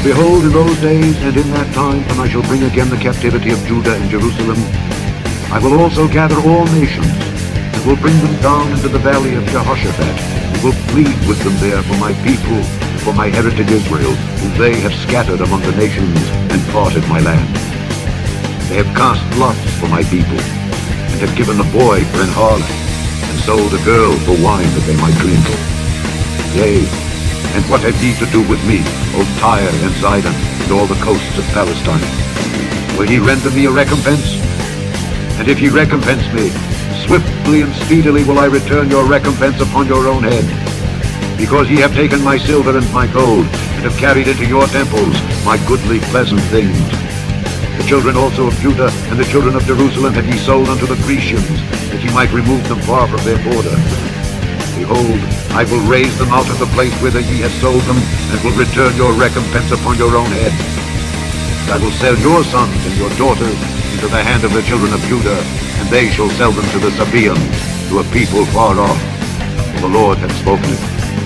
For behold, in those days and in that time, when I shall bring again the captivity of Judah and Jerusalem, I will also gather all nations, and will bring them down into the valley of Jehoshaphat, and will plead with them there for my people, for my heritage Israel, whom they have scattered among the nations and parted my land. They have cast lots for my people, and have given a boy for an harlot, and sold a girl for wine that they might drink. Yea, and what have ye to do with me, O Tyre and Zidon, and all the coasts of Palestine? Will ye render me a recompense? And if ye recompense me, swiftly and speedily will I return your recompense upon your own head. Because ye have taken my silver and my gold, and have carried into your temples my goodly pleasant things. The children also of Judah and the children of Jerusalem have ye sold unto the Grecians, that ye might remove them far from their border. Behold, I will raise them out of the place whither ye have sold them, and will return your recompense upon your own head. And I will sell your sons and your daughters into the hand of the children of Judah, and they shall sell them to the Sabaeans, to a people far off. For the Lord hath spoken it.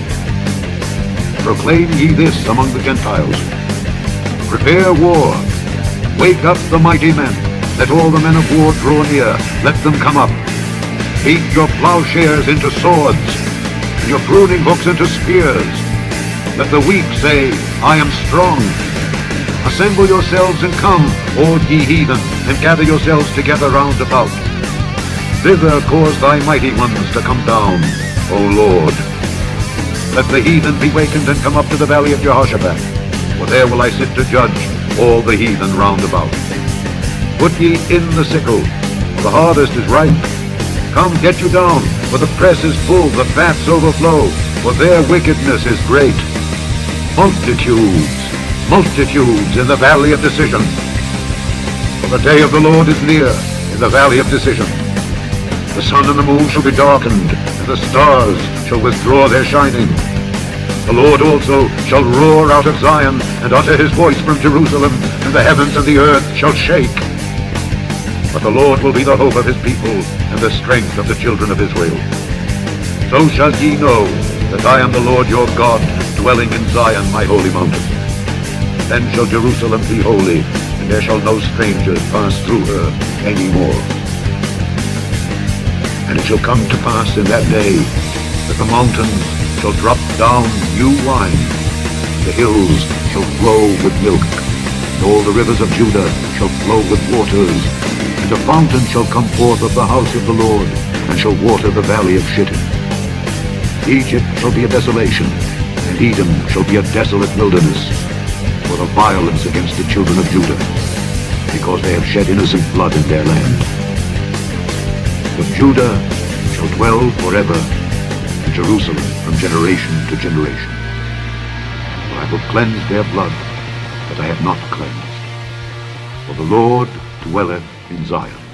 Proclaim ye this among the Gentiles. Prepare war. Wake up the mighty men. Let all the men of war draw near. Let them come up. Beat your plowshares into swords, and your pruning hooks into spears. Let the weak say, I am strong. Assemble yourselves and come, all ye heathen, and gather yourselves together round about. Thither cause thy mighty ones to come down, O Lord. Let the heathen be wakened and come up to the valley of Jehoshaphat, for there will I sit to judge all the heathen round about. Put ye in the sickle, for the harvest is ripe. Come, get you down, for the press is full, the vats overflow, for their wickedness is great. Multitudes, multitudes in the valley of decision. For the day of the Lord is near in the valley of decision. The sun and the moon shall be darkened, and the stars shall withdraw their shining. The Lord also shall roar out of Zion, and utter his voice from Jerusalem, and the heavens and the earth shall shake. But the Lord will be the hope of his people, and the strength of the children of Israel. So shall ye know that I am the Lord your God, dwelling in Zion my holy mountain. Then shall Jerusalem be holy, and there shall no strangers pass through her any more. And it shall come to pass in that day that the mountains shall drop down new wine, the hills shall flow with milk, and all the rivers of Judah shall flow with waters, and a fountain shall come forth of the house of the Lord, and shall water the valley of Shittim. Egypt shall be a desolation, and Edom shall be a desolate wilderness, for the violence against the children of Judah, because they have shed innocent blood in their land. But Judah shall dwell forever, and Jerusalem from generation to generation. For I will cleanse their blood that I have not cleansed. For the Lord dwelleth in Zion.